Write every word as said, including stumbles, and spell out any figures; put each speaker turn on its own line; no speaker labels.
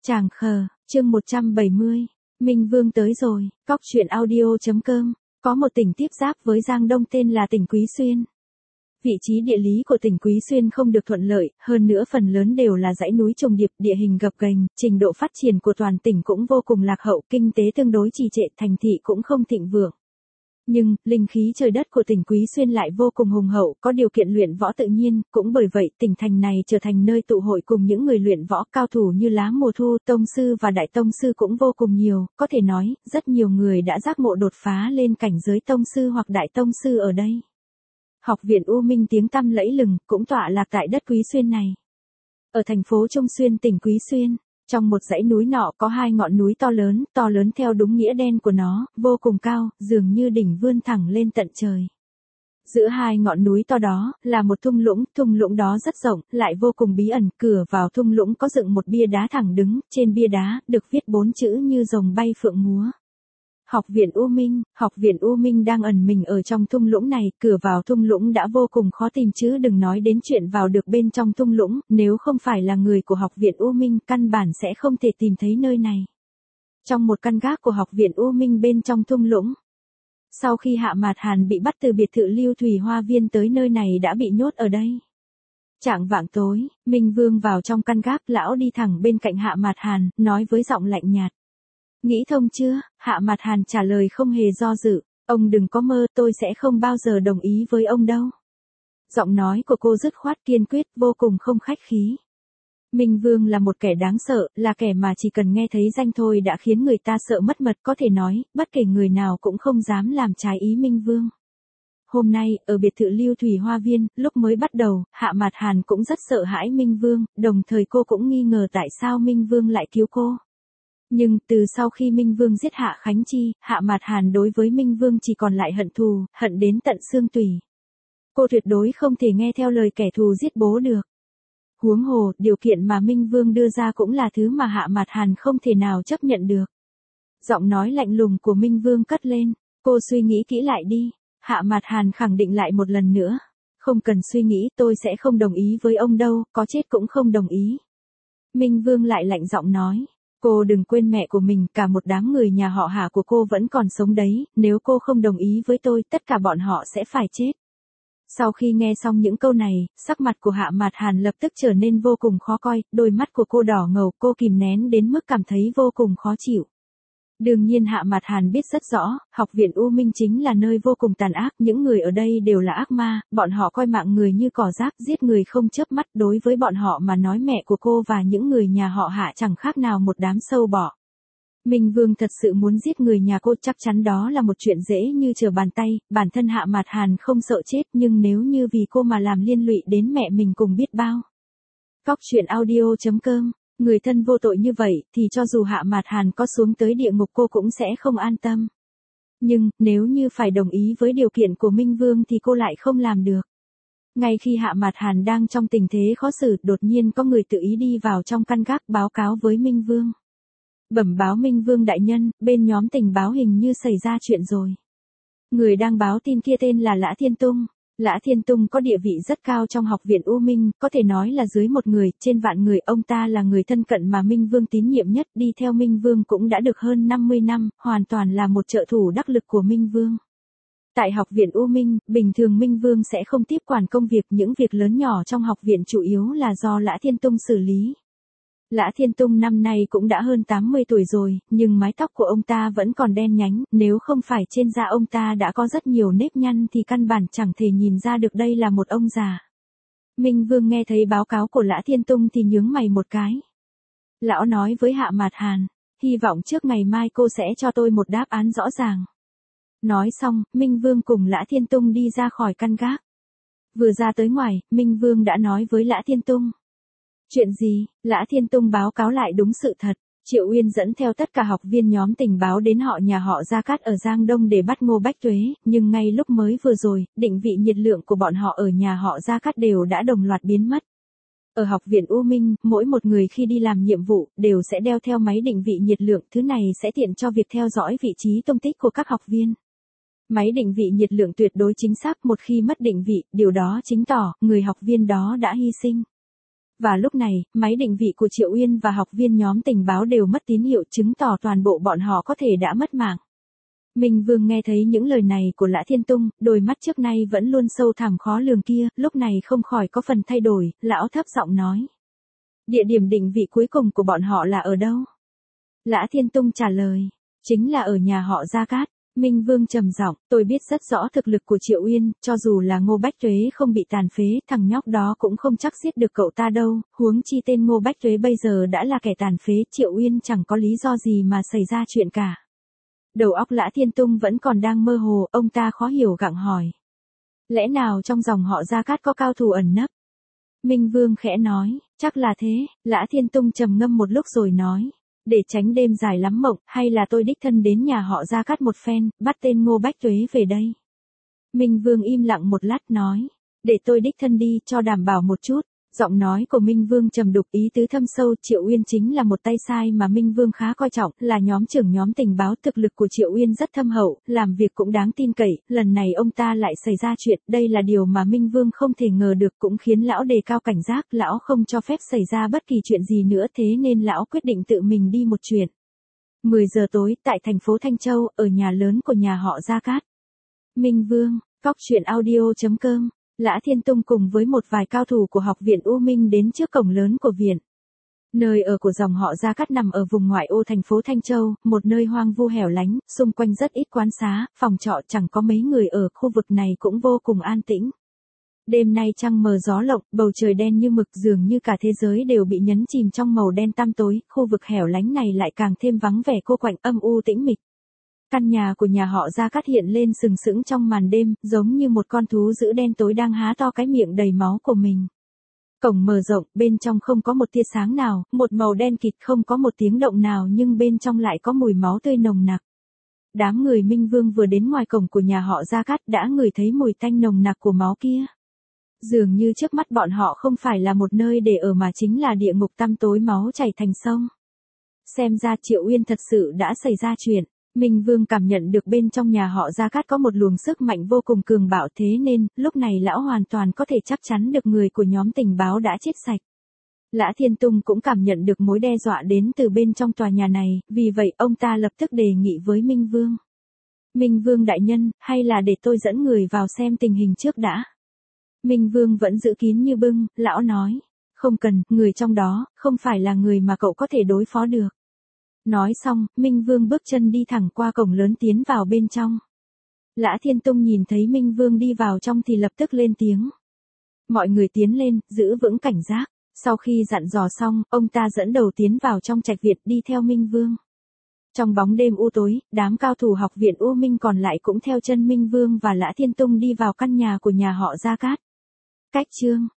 Tràng khờ, chương một trăm bảy mươi. Minh Vương tới rồi, cóc truyện audio.com. Có một tỉnh tiếp giáp với Giang Đông tên là tỉnh Quý Xuyên. Vị trí địa lý của tỉnh Quý Xuyên không được thuận lợi, hơn nữa phần lớn đều là dãy núi trùng điệp, địa hình gập ghềnh, trình độ phát triển của toàn tỉnh cũng vô cùng lạc hậu, kinh tế tương đối trì trệ, thành thị cũng không thịnh vượng. Nhưng, linh khí trời đất của tỉnh Quý Xuyên lại vô cùng hùng hậu, có điều kiện luyện võ tự nhiên, cũng bởi vậy tỉnh thành này trở thành nơi tụ hội cùng những người luyện võ cao thủ như lá mùa thu, tông sư và đại tông sư cũng vô cùng nhiều, có thể nói, rất nhiều người đã giác ngộ đột phá lên cảnh giới tông sư hoặc đại tông sư ở đây. Học viện U Minh tiếng tăm lẫy lừng, cũng tọa lạc tại đất Quý Xuyên này. Ở thành phố Trung Xuyên tỉnh Quý Xuyên, trong một dãy núi nọ có hai ngọn núi to lớn, to lớn theo đúng nghĩa đen của nó, vô cùng cao, dường như đỉnh vươn thẳng lên tận trời. Giữa hai ngọn núi to đó, là một thung lũng, thung lũng đó rất rộng, lại vô cùng bí ẩn, cửa vào thung lũng có dựng một bia đá thẳng đứng, trên bia đá, được viết bốn chữ như rồng bay phượng múa. Học viện U Minh, học viện U Minh đang ẩn mình ở trong thung lũng này, cửa vào thung lũng đã vô cùng khó tìm chứ đừng nói đến chuyện vào được bên trong thung lũng, nếu không phải là người của học viện U Minh, căn bản sẽ không thể tìm thấy nơi này. Trong một căn gác của học viện U Minh bên trong thung lũng, sau khi Hạ Mạt Hàn bị bắt từ biệt thự Lưu Thủy Hoa Viên tới nơi này đã bị nhốt ở đây. Chạng vạng tối, Minh Vương vào trong căn gác, lão đi thẳng bên cạnh Hạ Mạt Hàn, nói với giọng lạnh nhạt. Nghĩ thông chưa? Hạ Mạt Hàn trả lời không hề do dự, ông đừng có mơ, tôi sẽ không bao giờ đồng ý với ông đâu. Giọng nói của cô dứt khoát kiên quyết, vô cùng không khách khí. Minh Vương là một kẻ đáng sợ, là kẻ mà chỉ cần nghe thấy danh thôi đã khiến người ta sợ mất mật, có thể nói, bất kể người nào cũng không dám làm trái ý Minh Vương. Hôm nay, ở biệt thự Lưu Thủy Hoa Viên, lúc mới bắt đầu, Hạ Mạt Hàn cũng rất sợ hãi Minh Vương, đồng thời cô cũng nghi ngờ tại sao Minh Vương lại cứu cô. Nhưng, từ sau khi Minh Vương giết Hạ Khánh Chi, Hạ Mạt Hàn đối với Minh Vương chỉ còn lại hận thù, hận đến tận xương tủy. Cô tuyệt đối không thể nghe theo lời kẻ thù giết bố được. Huống hồ, điều kiện mà Minh Vương đưa ra cũng là thứ mà Hạ Mạt Hàn không thể nào chấp nhận được. Giọng nói lạnh lùng của Minh Vương cất lên, cô suy nghĩ kỹ lại đi. Hạ Mạt Hàn khẳng định lại một lần nữa. Không cần suy nghĩ, tôi sẽ không đồng ý với ông đâu, có chết cũng không đồng ý. Minh Vương lại lạnh giọng nói. Cô đừng quên mẹ của mình, cả một đám người nhà họ Hạ của cô vẫn còn sống đấy, nếu cô không đồng ý với tôi, tất cả bọn họ sẽ phải chết. Sau khi nghe xong những câu này, sắc mặt của Hạ Mạt Hàn lập tức trở nên vô cùng khó coi, đôi mắt của cô đỏ ngầu, cô kìm nén đến mức cảm thấy vô cùng khó chịu. Đương nhiên Hạ Mạt Hàn biết rất rõ, học viện U Minh chính là nơi vô cùng tàn ác, những người ở đây đều là ác ma, bọn họ coi mạng người như cỏ rác, giết người không chớp mắt, đối với bọn họ mà nói mẹ của cô và những người nhà họ Hạ chẳng khác nào một đám sâu bọ. Minh Vương thật sự muốn giết người nhà cô, chắc chắn đó là một chuyện dễ như trở bàn tay, bản thân Hạ Mạt Hàn không sợ chết, nhưng nếu như vì cô mà làm liên lụy đến mẹ mình cùng biết bao. Cóc truyện audio.com. Người thân vô tội như vậy, thì cho dù Hạ Mạt Hàn có xuống tới địa ngục cô cũng sẽ không an tâm. Nhưng, nếu như phải đồng ý với điều kiện của Minh Vương thì cô lại không làm được. Ngay khi Hạ Mạt Hàn đang trong tình thế khó xử, đột nhiên có người tự ý đi vào trong căn gác báo cáo với Minh Vương. Bẩm báo Minh Vương đại nhân, bên nhóm tình báo hình như xảy ra chuyện rồi. Người đang báo tin kia tên là Lã Thiên Tung. Lã Thiên Tung có địa vị rất cao trong học viện U Minh, có thể nói là dưới một người, trên vạn người, ông ta là người thân cận mà Minh Vương tín nhiệm nhất, đi theo Minh Vương cũng đã được hơn năm mươi năm, hoàn toàn là một trợ thủ đắc lực của Minh Vương. Tại học viện U Minh, bình thường Minh Vương sẽ không tiếp quản công việc, những việc lớn nhỏ trong học viện chủ yếu là do Lã Thiên Tung xử lý. Lã Thiên Tung năm nay cũng đã hơn tám mươi tuổi rồi, nhưng mái tóc của ông ta vẫn còn đen nhánh, nếu không phải trên da ông ta đã có rất nhiều nếp nhăn thì căn bản chẳng thể nhìn ra được đây là một ông già. Minh Vương nghe thấy báo cáo của Lã Thiên Tung thì nhướng mày một cái. Lão nói với Hạ Mạt Hàn, hy vọng trước ngày mai cô sẽ cho tôi một đáp án rõ ràng. Nói xong, Minh Vương cùng Lã Thiên Tung đi ra khỏi căn gác. Vừa ra tới ngoài, Minh Vương đã nói với Lã Thiên Tung. Chuyện gì? Lã Thiên Tung báo cáo lại đúng sự thật. Triệu Uyên dẫn theo tất cả học viên nhóm tình báo đến họ nhà họ Gia Cát ở Giang Đông để bắt Ngô Bách Tuế, nhưng ngay lúc mới vừa rồi, định vị nhiệt lượng của bọn họ ở nhà họ Gia Cát đều đã đồng loạt biến mất. Ở học viện U Minh, mỗi một người khi đi làm nhiệm vụ, đều sẽ đeo theo máy định vị nhiệt lượng, thứ này sẽ tiện cho việc theo dõi vị trí tung tích của các học viên. Máy định vị nhiệt lượng tuyệt đối chính xác, một khi mất định vị, điều đó chứng tỏ, người học viên đó đã hy sinh. Và lúc này, máy định vị của Triệu Uyên và học viên nhóm tình báo đều mất tín hiệu, chứng tỏ toàn bộ bọn họ có thể đã mất mạng. Minh Vương nghe thấy những lời này của Lã Thiên Tung, đôi mắt trước nay vẫn luôn sâu thẳm khó lường kia, lúc này không khỏi có phần thay đổi, lão thấp giọng nói. Địa điểm định vị cuối cùng của bọn họ là ở đâu? Lã Thiên Tung trả lời. Chính là ở nhà họ Gia Cát. Minh Vương trầm giọng, tôi biết rất rõ thực lực của Triệu Uyên, cho dù là Ngô Bách Tuế không bị tàn phế, thằng nhóc đó cũng không chắc giết được cậu ta đâu, huống chi tên Ngô Bách Tuế bây giờ đã là kẻ tàn phế, Triệu Uyên chẳng có lý do gì mà xảy ra chuyện cả. Đầu óc Lã Thiên Tung vẫn còn đang mơ hồ, ông ta khó hiểu gặng hỏi. Lẽ nào trong dòng họ Gia Cát có cao thủ ẩn nấp? Minh Vương khẽ nói, chắc là thế. Lã Thiên Tung trầm ngâm một lúc rồi nói. Để tránh đêm dài lắm mộng, hay là tôi đích thân đến nhà họ Gia Cát một phen, bắt tên Ngô Bách Tuế về đây. Minh Vương im lặng một lát nói. Để tôi đích thân đi, cho đảm bảo một chút. Giọng nói của Minh Vương trầm đục, ý tứ thâm sâu. Triệu Uyên chính là một tay sai mà Minh Vương khá coi trọng, là nhóm trưởng nhóm tình báo. Thực lực của Triệu Uyên rất thâm hậu, làm việc cũng đáng tin cậy, lần này ông ta lại xảy ra chuyện, đây là điều mà Minh Vương không thể ngờ được, cũng khiến lão đề cao cảnh giác, lão không cho phép xảy ra bất kỳ chuyện gì nữa, thế nên lão quyết định tự mình đi một chuyện. mười giờ tối, tại thành phố Thanh Châu, ở nhà lớn của nhà họ Gia Cát. Minh Vương, Cóc Truyện Audio chấm com. Lã Thiên Tung cùng với một vài cao thủ của học viện U Minh đến trước cổng lớn của viện. Nơi ở của dòng họ Gia Cát nằm ở vùng ngoại ô thành phố Thanh Châu, một nơi hoang vu hẻo lánh, xung quanh rất ít quán xá, phòng trọ, chẳng có mấy người ở, khu vực này cũng vô cùng an tĩnh. Đêm nay trăng mờ gió lộng, bầu trời đen như mực, dường như cả thế giới đều bị nhấn chìm trong màu đen tăm tối, khu vực hẻo lánh này lại càng thêm vắng vẻ cô quạnh, âm u tĩnh mịch. Căn nhà của nhà họ Gia Cát hiện lên sừng sững trong màn đêm, giống như một con thú dữ đen tối đang há to cái miệng đầy máu của mình. Cổng mở rộng, bên trong không có một tia sáng nào, một màu đen kịt, không có một tiếng động nào, nhưng bên trong lại có mùi máu tươi nồng nặc. Đám người Minh Vương vừa đến ngoài cổng của nhà họ Gia Cát đã ngửi thấy mùi tanh nồng nặc của máu kia. Dường như trước mắt bọn họ không phải là một nơi để ở mà chính là địa ngục tăm tối, máu chảy thành sông. Xem ra Triệu Uyên thật sự đã xảy ra chuyện. Minh Vương cảm nhận được bên trong nhà họ Gia Cát có một luồng sức mạnh vô cùng cường bạo, thế nên, lúc này lão hoàn toàn có thể chắc chắn được người của nhóm tình báo đã chết sạch. Lã Thiên Tung cũng cảm nhận được mối đe dọa đến từ bên trong tòa nhà này, vì vậy ông ta lập tức đề nghị với Minh Vương. Minh Vương đại nhân, hay là để tôi dẫn người vào xem tình hình trước đã? Minh Vương vẫn giữ kín như bưng, lão nói. Không cần, người trong đó, không phải là người mà cậu có thể đối phó được. Nói xong, Minh Vương bước chân đi thẳng qua cổng lớn tiến vào bên trong. Lã Thiên Tung nhìn thấy Minh Vương đi vào trong thì lập tức lên tiếng. Mọi người tiến lên, giữ vững cảnh giác. Sau khi dặn dò xong, ông ta dẫn đầu tiến vào trong trạch viện đi theo Minh Vương. Trong bóng đêm u tối, đám cao thủ học viện U Minh còn lại cũng theo chân Minh Vương và Lã Thiên Tung đi vào căn nhà của nhà họ Gia Cát. Cách chương